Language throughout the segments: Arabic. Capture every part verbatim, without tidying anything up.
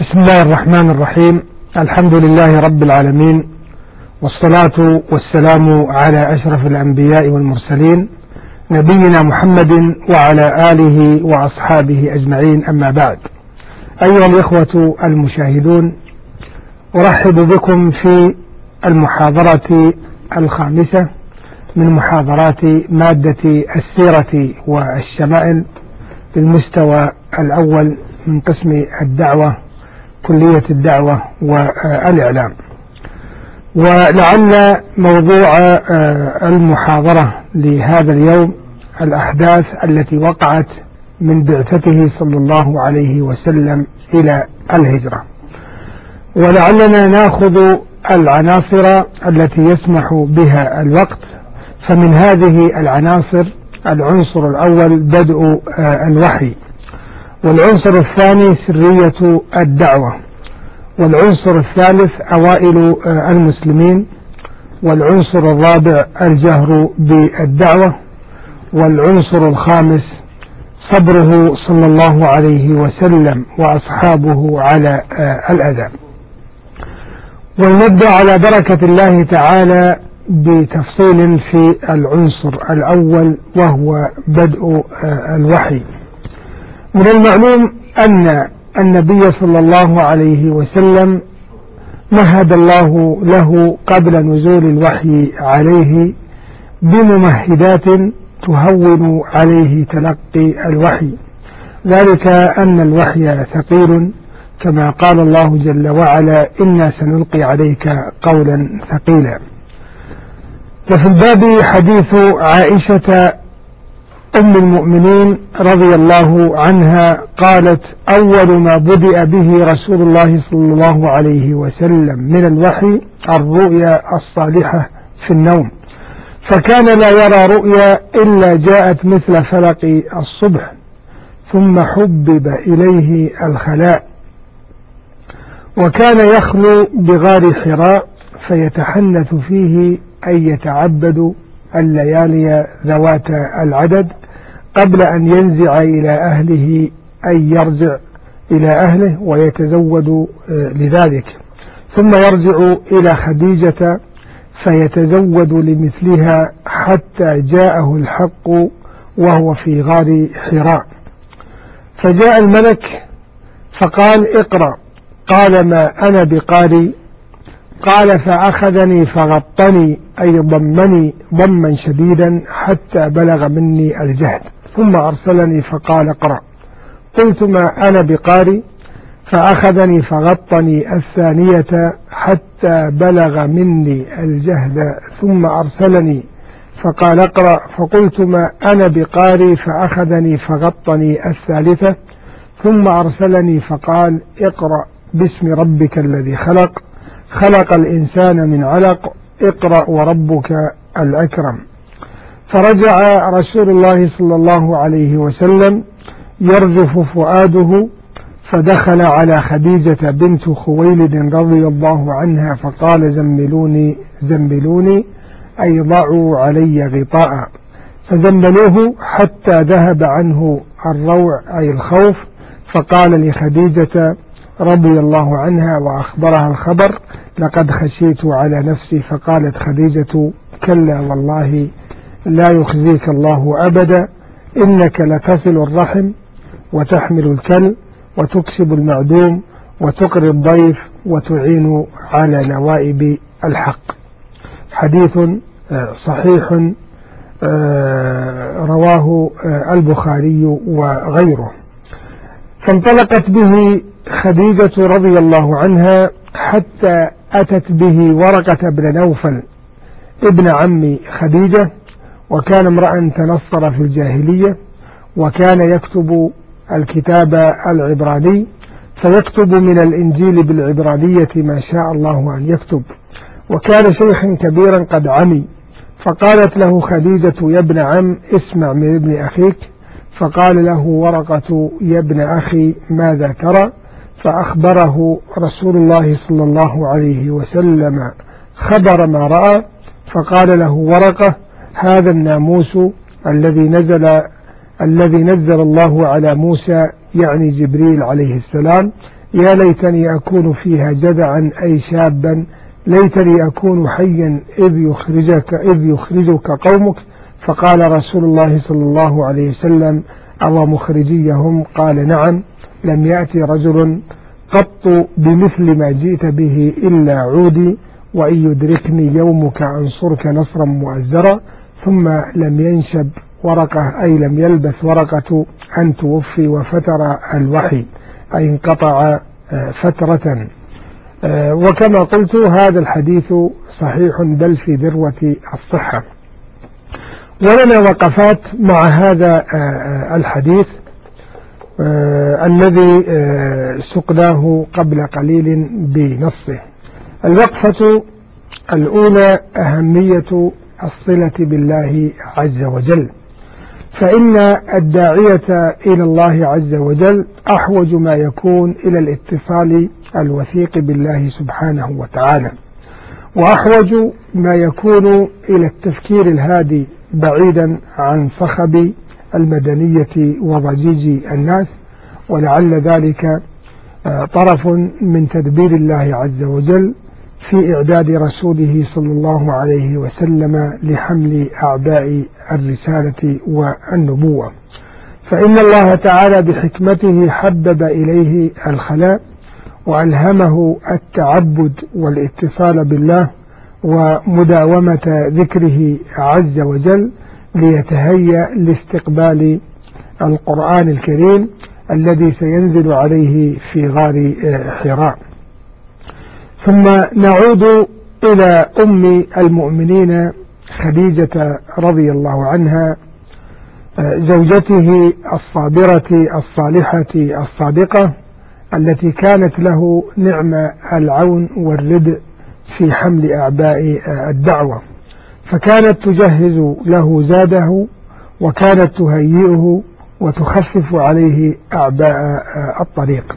بسم الله الرحمن الرحيم. الحمد لله رب العالمين، والصلاة والسلام على أشرف الأنبياء والمرسلين نبينا محمد وعلى آله وأصحابه أجمعين، أما بعد. أيها الإخوة المشاهدون، أرحب بكم في المحاضرة الخامسة من محاضرات مادة السيرة والشمائل بالمستوى الأول من قسم الدعوة، كلية الدعوة والإعلام. ولعل موضوع المحاضرة لهذا اليوم الأحداث التي وقعت من بعثته صلى الله عليه وسلم إلى الهجرة، ولعلنا نأخذ العناصر التي يسمح بها الوقت. فمن هذه العناصر العنصر الأول بدء الوحي، والعنصر الثاني سرية الدعوة، والعنصر الثالث أوائل المسلمين، والعنصر الرابع الجهر بالدعوة، والعنصر الخامس صبره صلى الله عليه وسلم وأصحابه على الأذى. ونبدأ على بركة الله تعالى بتفصيل في العنصر الأول وهو بدء الوحي. من المعلوم أن النبي صلى الله عليه وسلم مهد الله له قبل نزول الوحي عليه بممهدات تهون عليه تلقي الوحي، ذلك أن الوحي ثقيل، كما قال الله جل وعلا: إنا سنلقي عليك قولا ثقيلا. وفي الباب حديث عائشة أم المؤمنين رضي الله عنها قالت: أول ما بدأ به رسول الله صلى الله عليه وسلم من الوحي الرؤيا الصالحة في النوم، فكان لا يرى رؤيا إلا جاءت مثل فلق الصبح، ثم حبب إليه الخلاء، وكان يخلو بغار حراء فيتحنث فيه أن يتعبد الليالي ذوات العدد قبل أن ينزع إلى أهله، أن يرجع إلى أهله ويتزود لذلك، ثم يرجع إلى خديجة فيتزود لمثلها حتى جاءه الحق وهو في غار حراء. فجاء الملك فقال: اقرأ. قال: ما أنا بقارئ. قال: فأخذني فغطني، أي ضمني ضما شديدا حتى بلغ مني الجهد، ثم أرسلني فقال: اقرأ. قلت: ما أنا بقارئ. فأخذني فغطني الثانية حتى بلغ مني الجهد، ثم أرسلني فقال: اقرأ. فقلت: ما أنا بقارئ. فأخذني فغطني الثالثة، ثم أرسلني فقال: اقرأ باسم ربك الذي خلق، خلق الإنسان من علق، اقرأ وربك الأكرم. فرجع رسول الله صلى الله عليه وسلم يرجف فؤاده، فدخل على خديجة بنت خويلد رضي الله عنها فقال: زملوني زملوني، أي ضعوا علي غطاء. فزملوه حتى ذهب عنه الروع، أي الخوف، فقال لخديجة رضي الله عنها وأخبرها الخبر: لقد خشيت على نفسي. فقالت خديجة: كلا والله لا يخزيك الله أبدا، إنك لتصل الرحم وتحمل الكل وتكسب المعدوم وتقري الضيف وتعين على نوائب الحق. حديث صحيح رواه البخاري وغيره. فانطلقت به خديجة رضي الله عنها حتى أتت به ورقة بن نوفل ابن عم خديجة، وكان امرأ تنصر في الجاهلية، وكان يكتب الكتاب العبراني، فيكتب من الإنجيل بالعبرانية ما شاء الله أن يكتب، وكان شيخا كبيرا قد عمي. فقالت له خديجة: يا ابن عم، اسمع من ابن أخيك. فقال له ورقة: يا ابن أخي، ماذا ترى؟ فأخبره رسول الله صلى الله عليه وسلم خبر ما رأى. فقال له ورقة: هذا الناموس الذي نزل الذي نزل الله على موسى، يعني جبريل عليه السلام، يا ليتني أكون فيها جدعا أي شابا، ليتني أكون حيا إذ يخرجك, إذ يخرجك قومك. فقال رسول الله صلى الله عليه وسلم: أو مخرجيهم؟ قال: نعم. لم يأتي رجل قط بمثل ما جئت به إلا عودي، وإن يدركني يومك أنصرك نصرا مؤزرا. ثم لم ينشب ورقة، أي لم يلبث ورقة أن توفي وفتر الوحي، أي انقطع فترة. وكما قلت هذا الحديث صحيح بل في ذروة الصحة. ولنا وقفات مع هذا الحديث الذي سقناه قبل قليل بنصه. الوقفة الأولى: أهمية الصلة بالله عز وجل. فإن الداعية إلى الله عز وجل أحوج ما يكون إلى الاتصال الوثيق بالله سبحانه وتعالى، وأحوج ما يكون إلى التفكير الهادي بعيدا عن صخب المدنية وضجيج الناس. ولعل ذلك طرف من تدبير الله عز وجل في إعداد رسوله صلى الله عليه وسلم لحمل أعباء الرسالة والنبوة. فإن الله تعالى بحكمته حبب إليه الخلاء وألهمه التعبد والاتصال بالله ومداومة ذكره عز وجل ليتهيأ لاستقبال القرآن الكريم الذي سينزل عليه في غار حراء. ثم نعود إلى أم المؤمنين خديجة رضي الله عنها، زوجته الصابرة الصالحة الصادقة التي كانت له نعم العون والردء في حمل أعباء الدعوة، فكانت تجهز له زاده وكانت تهيئه وتخفف عليه أعباء الطريق.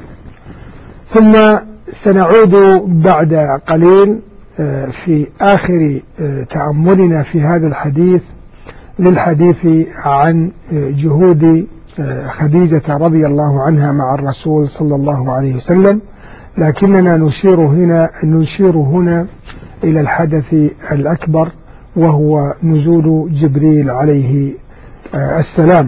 ثم سنعود بعد قليل في آخر تأملنا في هذا الحديث للحديث عن جهود خديجة رضي الله عنها مع الرسول صلى الله عليه وسلم، لكننا نشير هنا نشير هنا إلى الحدث الأكبر وهو نزول جبريل عليه السلام.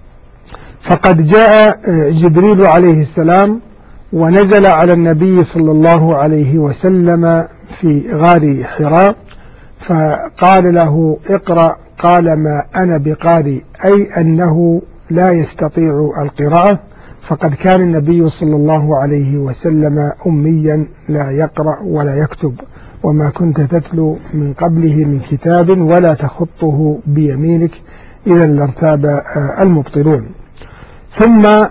فقد جاء جبريل عليه السلام ونزل على النبي صلى الله عليه وسلم في غار حراء، فقال له: اقرأ. قال: ما أنا بقارئ، أي أنه لا يستطيع القراءة، فقد كان النبي صلى الله عليه وسلم أميا لا يقرأ ولا يكتب، وما كنت تتلو من قبله من كتاب ولا تخطه بيمينك إذا لارتاب المبطلون. ثم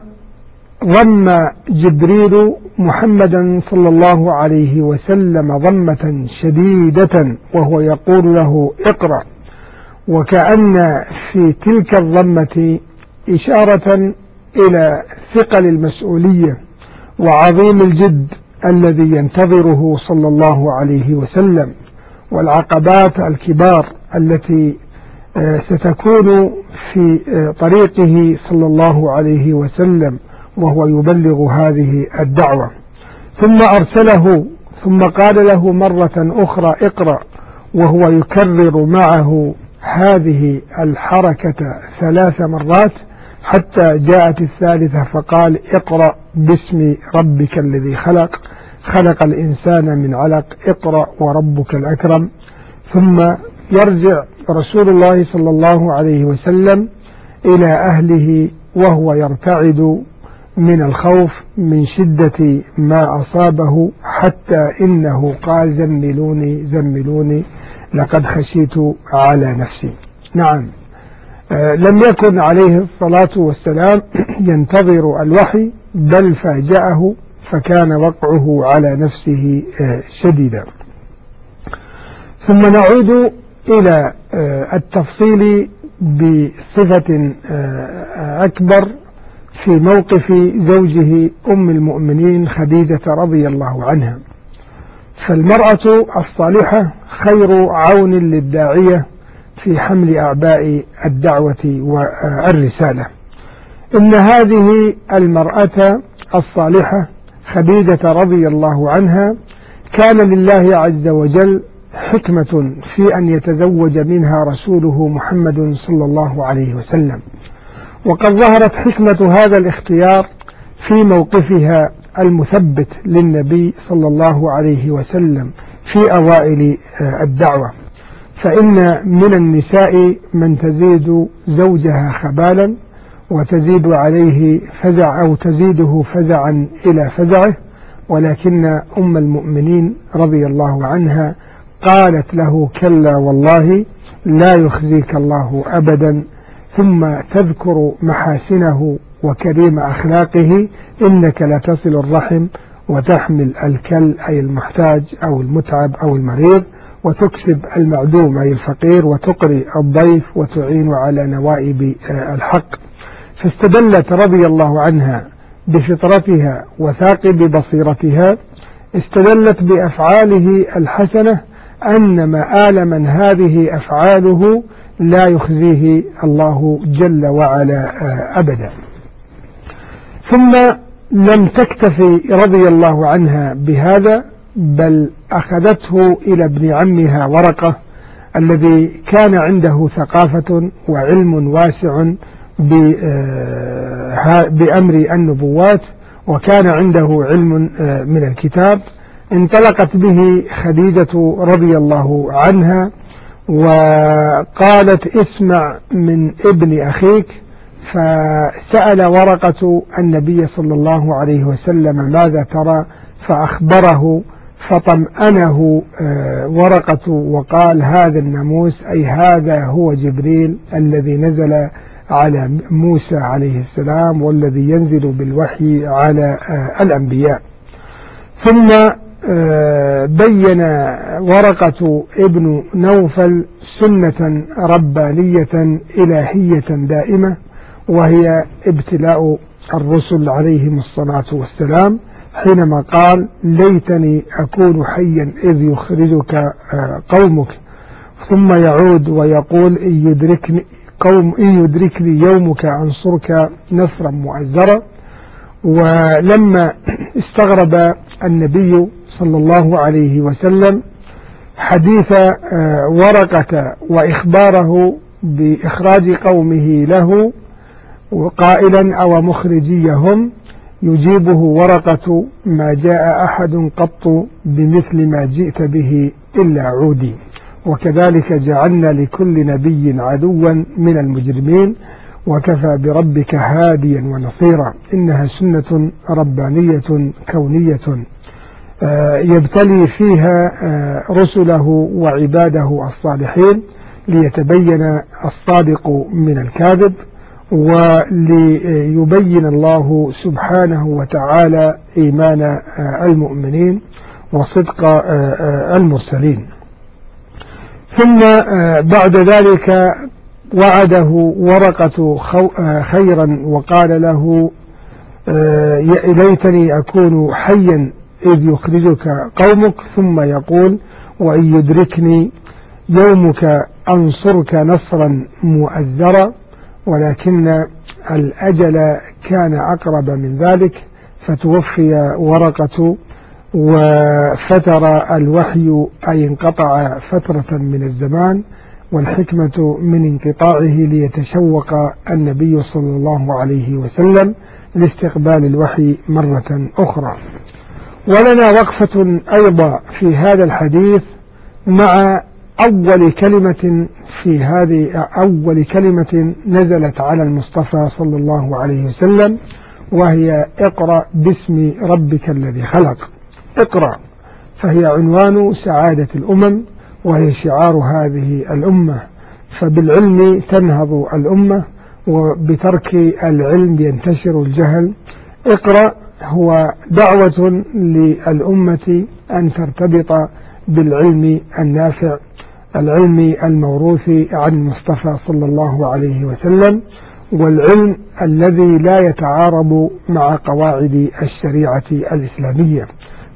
ضم جبريل محمدا صلى الله عليه وسلم ضمة شديدة وهو يقول له: اقرأ، وكأن في تلك الضمة إشارة إلى ثقل المسؤولية وعظيم الجد الذي ينتظره صلى الله عليه وسلم، والعقبات الكبار التي ستكون في طريقه صلى الله عليه وسلم وهو يبلغ هذه الدعوة. ثم أرسله، ثم قال له مرة أخرى: اقرأ، وهو يكرر معه هذه الحركة ثلاث مرات حتى جاءت الثالثة فقال: اقرأ باسم ربك الذي خلق، خلق الإنسان من علق، اقرأ وربك الأكرم. ثم يرجع رسول الله صلى الله عليه وسلم إلى أهله وهو يرتعد من الخوف من شدة ما أصابه، حتى إنه قال: زملوني زملوني لقد خشيت على نفسي. نعم، آه لم يكن عليه الصلاة والسلام ينتظر الوحي، بل فاجأه فكان وقعه على نفسه آه شديدا. ثم نعود إلى آه التفصيل بصفة آه أكبر في موقف زوجه أم المؤمنين خديجة رضي الله عنها. فالمرأة الصالحة خير عون للداعية في حمل أعباء الدعوة والرسالة. إن هذه المرأة الصالحة خديجة رضي الله عنها كان لله عز وجل حكمة في أن يتزوج منها رسوله محمد صلى الله عليه وسلم، وقد ظهرت حكمة هذا الاختيار في موقفها المثبت للنبي صلى الله عليه وسلم في أوائل الدعوة، فإن من النساء من تزيد زوجها خبالا وتزيد عليه فزع أو تزيده فزعا إلى فزعه، ولكن أم المؤمنين رضي الله عنها قالت له كلا والله لا يخزيك الله أبدا، ثم تذكر محاسنه وكريم أخلاقه: إنك لتصل الرحم وتحمل الكل أي المحتاج أو المتعب أو المريض، وتكسب المعدوم أي الفقير، وتقري الضيف، وتعين على نوائب الحق. فاستدلت رضي الله عنها بفطرتها وثاقب بصيرتها، استدلت بأفعاله الحسنة أن مآل من هذه أفعاله لا يخزيه الله جل وعلا أبدا. ثم لم تكتفي رضي الله عنها بهذا، بل أخذته إلى ابن عمها ورقة الذي كان عنده ثقافة وعلم واسع بأمر النبوات، وكان عنده علم من الكتاب. انطلقت به خديجة رضي الله عنها وقالت: اسمع من ابن أخيك. فسأل ورقة النبي صلى الله عليه وسلم: ماذا ترى؟ فأخبره، فطمأنه ورقة وقال: هذا الناموس، أي هذا هو جبريل الذي نزل على موسى عليه السلام والذي ينزل بالوحي على الأنبياء. ثم بين ورقة ابن نوفل سنة ربانية إلهية دائمة، وهي ابتلاء الرسل عليهم الصلاة والسلام، حينما قال: ليتني أكون حيا إذ يخرجك قومك، ثم يعود ويقول: إن يدركني قوم إن يدركني يومك أنصرك نصرا مؤزرا. ولما استغرب النبي صلى الله عليه وسلم حديث ورقة وإخباره بإخراج قومه له وقائلا: أو مخرجيهم، يجيبه ورقة: ما جاء أحد قط بمثل ما جئت به إلا عودي، وكذلك جعلنا لكل نبي عدوا من المجرمين، وكفى بربك هاديا ونصيرا. إنها سنة ربانية كونية يبتلي فيها رسله وعباده الصالحين ليتبين الصادق من الكاذب، وليبين الله سبحانه وتعالى إيمان المؤمنين وصدق المرسلين. ثم بعد ذلك وعده ورقة خيرا وقال له: ليتني أكون حيا إذ يخرجك قومك، ثم يقول: وإن يدركني يومك أنصرك نصرا مؤزرا. ولكن الأجل كان أقرب من ذلك، فتوفي ورقة وفتر الوحي، أي انقطع فترة من الزمان، والحكمة من انقطاعه ليتشوق النبي صلى الله عليه وسلم لاستقبال الوحي مرة أخرى. ولنا وقفة أيضا في هذا الحديث مع أول كلمة في هذه أول كلمة نزلت على المصطفى صلى الله عليه وسلم، وهي: اقرأ باسم ربك الذي خلق. اقرأ، فهي عنوان سعادة الأمم، وهي شعار هذه الأمة، فبالعلم تنهض الأمة، وبترك العلم ينتشر الجهل. اقرأ هو دعوة للأمة أن ترتبط بالعلم النافع، العلم الموروث عن المصطفى صلى الله عليه وسلم، والعلم الذي لا يتعارض مع قواعد الشريعة الإسلامية.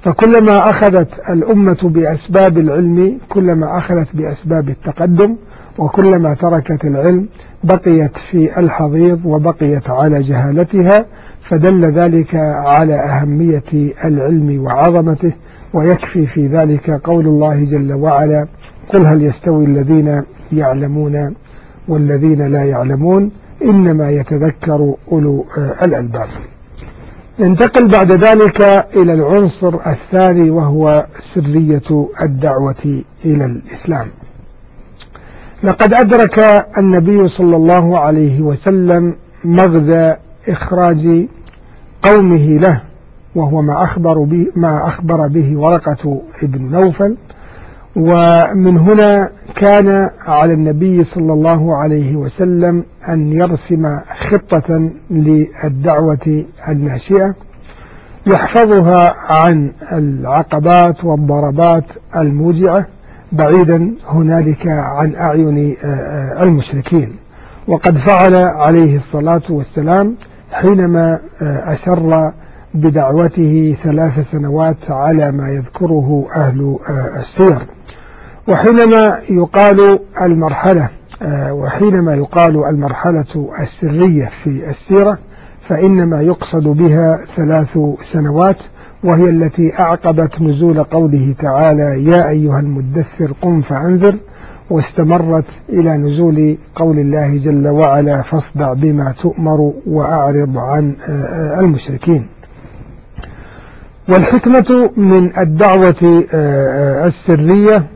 فكلما أخذت الأمة بأسباب العلم كلما أخذت بأسباب التقدم، وكلما تركت العلم بقيت في الحضيض وبقيت على جهالتها، فدل ذلك على أهمية العلم وعظمته. ويكفي في ذلك قول الله جل وعلا: قل هل يستوي الذين يعلمون والذين لا يعلمون إنما يتذكر أولو الألباب. ننتقل بعد ذلك إلى العنصر الثاني، وهو سرية الدعوة إلى الإسلام. لقد أدرك النبي صلى الله عليه وسلم مغزى إخراج قومه له، وهو ما أخبر به, ما أخبر به ورقة ابن نوفل. ومن هنا كان على النبي صلى الله عليه وسلم أن يرسم خطة للدعوة الناشئة يحفظها عن العقبات والضربات الموجعة، بعيدا هنالك عن أعين المشركين. وقد فعل عليه الصلاة والسلام حينما أسر بدعوته ثلاث سنوات على ما يذكره أهل السير. وحينما يقال المرحلة وحينما يقال المرحلة السرية في السيرة فإنما يقصد بها ثلاث سنوات، وهي التي أعقبت نزول قوله تعالى: يا أيها المدثر قم فأنذر، واستمرت إلى نزول قول الله جل وعلا: فاصدع بما تؤمر وأعرض عن المشركين. والحكمة من الدعوة السرية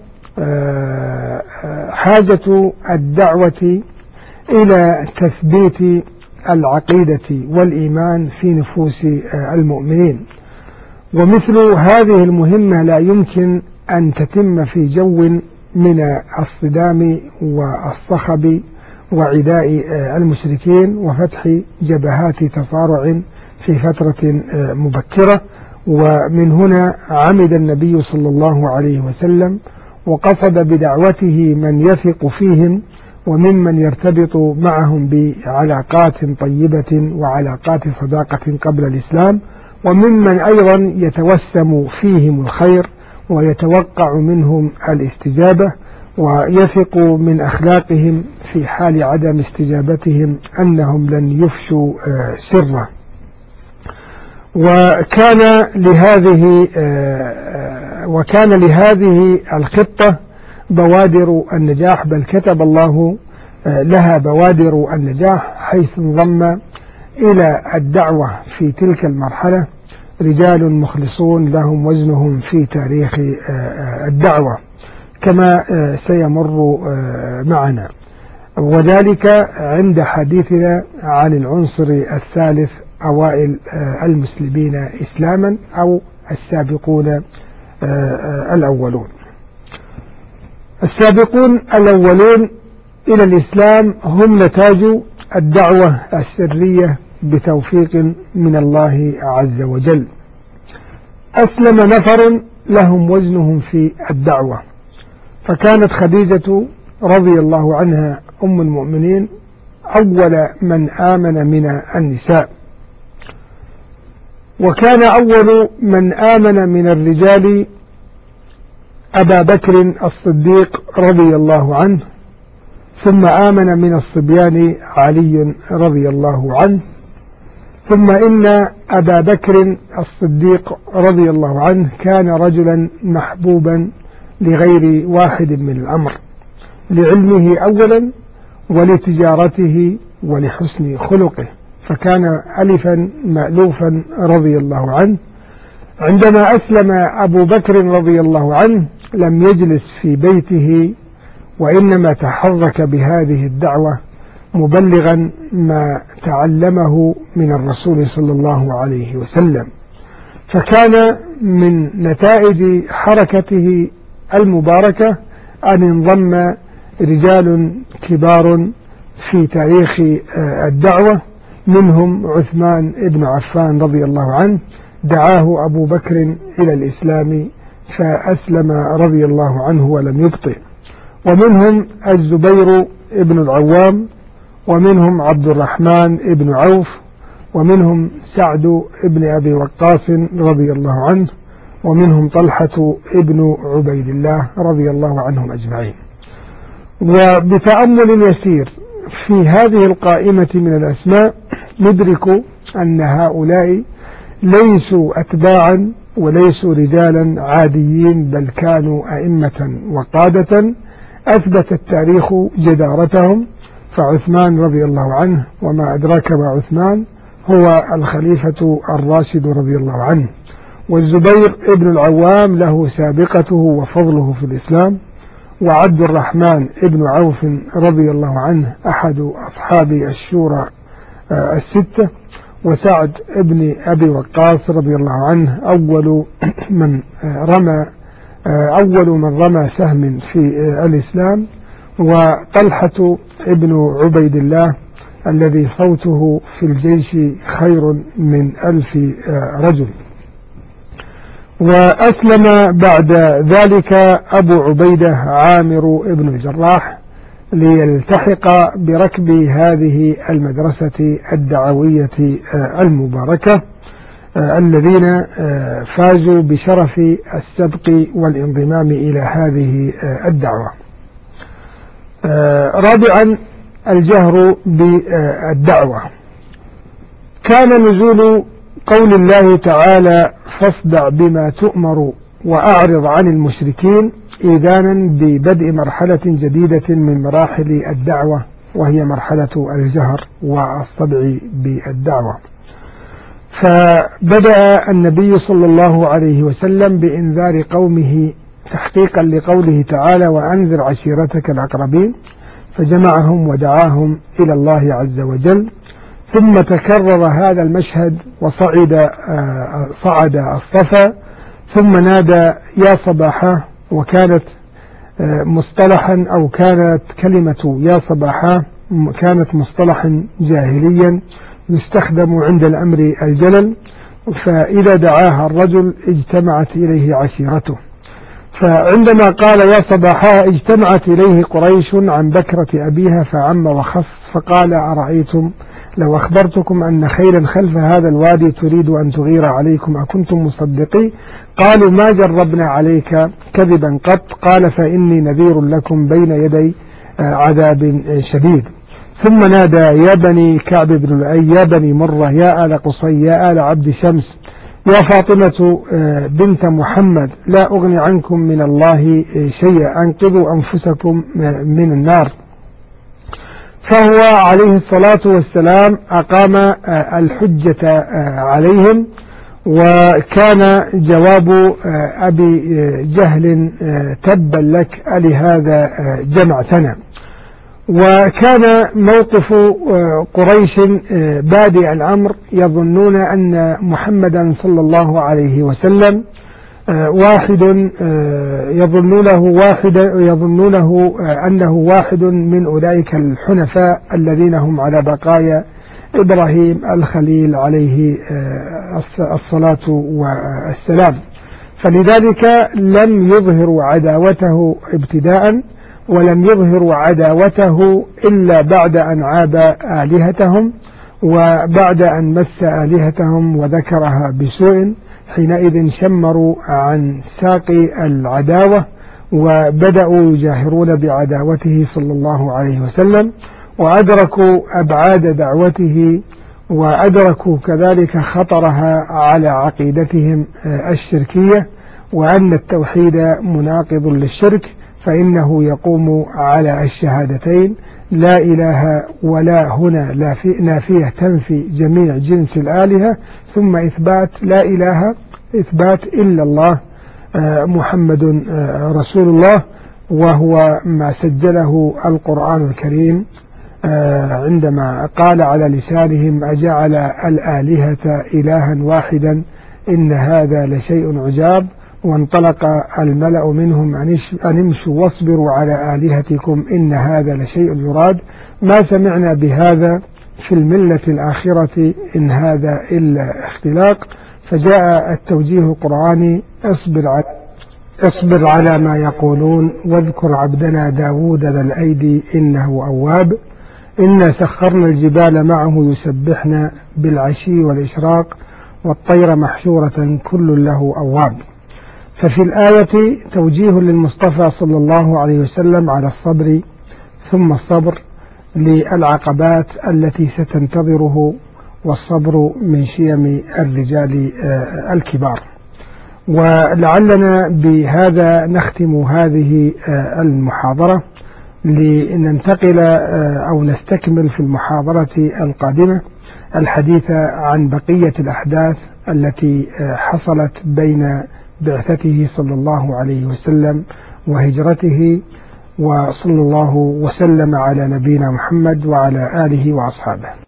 حاجة الدعوة إلى تثبيت العقيدة والإيمان في نفوس المؤمنين. ومثل هذه المهمة لا يمكن أن تتم في جو من الصدام والصخب وعداء المشركين وفتح جبهات تصارع في فترة مبكرة. ومن هنا عمد النبي صلى الله عليه وسلم وقصد بدعوته من يثق فيهم وممن يرتبط معهم بعلاقات طيبة وعلاقات صداقة قبل الإسلام، وممن أيضا يتوسم فيهم الخير ويتوقع منهم الاستجابة، ويثق من أخلاقهم في حال عدم استجابتهم أنهم لن يفشوا سره. وكان لهذه وكان لهذه الخطة بوادر النجاح، بل كتب الله لها بوادر النجاح، حيث انضم إلى الدعوة في تلك المرحلة رجال مخلصون لهم وزنهم في تاريخ الدعوة كما سيمر معنا، وذلك عند حديثنا عن العنصر الثالث: أوائل المسلمين إسلاما أو السابقون الأولون. السابقون الأولون إلى الإسلام هم نتاج الدعوة السرية بتوفيق من الله عز وجل. أسلم نفر لهم وزنهم في الدعوة، فكانت خديجة رضي الله عنها أم المؤمنين أول من آمن من النساء، وكان أول من آمن من الرجال أبا بكر الصديق رضي الله عنه، ثم آمن من الصبيان علي رضي الله عنه، ثم إن أبا بكر الصديق رضي الله عنه كان رجلا محبوبا لغير واحد من الأمر، لعلمه أولا ولتجارته ولحسن خلقه، فكان ألفا مألوفا رضي الله عنه. عندما أسلم أبو بكر رضي الله عنه لم يجلس في بيته، وإنما تحرك بهذه الدعوة مبلغا ما تعلمه من الرسول صلى الله عليه وسلم، فكان من نتائج حركته المباركة أن انضم رجال كبار في تاريخ الدعوة، منهم عثمان بن عفان رضي الله عنه، دعاه أبو بكر إلى الإسلام فأسلم رضي الله عنه ولم يبطئ، ومنهم الزبير بن العوام، ومنهم عبد الرحمن بن عوف، ومنهم سعد بن أبي وقاص رضي الله عنه، ومنهم طلحة بن عبيد الله رضي الله عنهم أجمعين. وبتأمل يسير في هذه القائمة من الأسماء ندرك أن هؤلاء ليسوا أتباعا وليسوا رجالا عاديين، بل كانوا أئمة وقادة أثبت التاريخ جدارتهم. فعثمان رضي الله عنه، وما أدراك ما عثمان، هو الخليفة الراشد رضي الله عنه. والزبير ابن العوام له سابقته وفضله في الإسلام. وعبد الرحمن ابن عوف رضي الله عنه أحد أصحاب الشورى الستة. وسعد ابن أبي وقاص رضي الله عنه أول من رمى أول من رمى سهم في الإسلام. وطلحة ابن عبيد الله الذي صوته في الجيش خير من ألف رجل. وأسلم بعد ذلك أبو عبيدة عامر ابن الجراح ليلتحق بركب هذه المدرسة الدعوية المباركة الذين فازوا بشرف السبق والانضمام إلى هذه الدعوة. رابعا، الجهر بالدعوة. كان نزول قول الله تعالى فاصدع بما تؤمر وأعرض عن المشركين إذانا ببدء مرحلة جديدة من مراحل الدعوة، وهي مرحلة الجهر والصدع بالدعوة. فبدأ النبي صلى الله عليه وسلم بإنذار قومه تحقيقا لقوله تعالى وأنذر عشيرتك الأقربين، فجمعهم ودعاهم إلى الله عز وجل. ثم تكرر هذا المشهد وصعد صعد الصفا، ثم نادى يا صباحا، وكانت مصطلحا أو كانت كلمة يا صباحا كانت مصطلحا جاهليا يستخدم عند الأمر الجلل، فإذا دعاها الرجل اجتمعت إليه عشيرته. فعندما قال يا صباحا اجتمعت إليه قريش عن بكرة أبيها فعم وخص، فقال أرأيتم لو أخبرتكم أن خيلا خلف هذا الوادي تريد أن تغير عليكم أكنتم مصدقي؟ قالوا ما جربنا عليك كذبا قط. قال فإني نذير لكم بين يدي عذاب شديد. ثم نادى يا بني كعب بن لؤي يا بني مرة يا آل قصي يا آل عبد شمس يا فاطمة بنت محمد لا أغني عنكم من الله شيئا أنقذوا أنفسكم من النار. فهو عليه الصلاة والسلام أقام الحجة عليهم. وكان جواب أبي جهل تبا لك ألهذا جمعتنا. وكان موقف قريش بادئ الأمر يظنون أن محمدا صلى الله عليه وسلم واحد يظنونه واحد يظنونه أنه واحد من أولئك الحنفاء الذين هم على بقايا إبراهيم الخليل عليه الصلاة والسلام. فلذلك لم يظهروا عداوته ابتداء، ولم يظهروا عداوته إلا بعد أن عاب آلهتهم وبعد أن مس آلهتهم وذكرها بسوء، حينئذ شمروا عن ساق العداوة وبدأوا يجاهرون بعداوته صلى الله عليه وسلم، وأدركوا أبعاد دعوته وأدركوا كذلك خطرها على عقيدتهم الشركية، وأن التوحيد مناقض للشرك، فإنه يقوم على الشهادتين لا إله ولا هنا نافية تنفي جميع جنس الآلهة، ثم إثبات لا إله إثبات إلا الله محمد رسول الله، وهو ما سجله القرآن الكريم عندما قال على لسانهم أجعل الآلهة إلها واحدا إن هذا لشيء عجاب. وانطلق الملأ منهم أن امشوا واصبروا على آلهتكم إن هذا لشيء يراد ما سمعنا بهذا في الملة الآخرة إن هذا إلا اختلاق. فجاء التوجيه القرآني اصبر على اصبر على ما يقولون واذكر عبدنا داود ذا الأيدي إنه أواب إنا سخرنا الجبال معه يسبحنا بالعشي والإشراق والطير محشورة كل له أواب. ففي الآية توجيه للمصطفى صلى الله عليه وسلم على الصبر ثم الصبر للعقبات التي ستنتظره، والصبر من شيم الرجال الكبار. ولعلنا بهذا نختم هذه المحاضرة، لننتقل أو نستكمل في المحاضرة القادمة الحديث عن بقية الأحداث التي حصلت بين بعثته صلى الله عليه وسلم وهجرته، وصلى الله وسلم على نبينا محمد وعلى آله وأصحابه.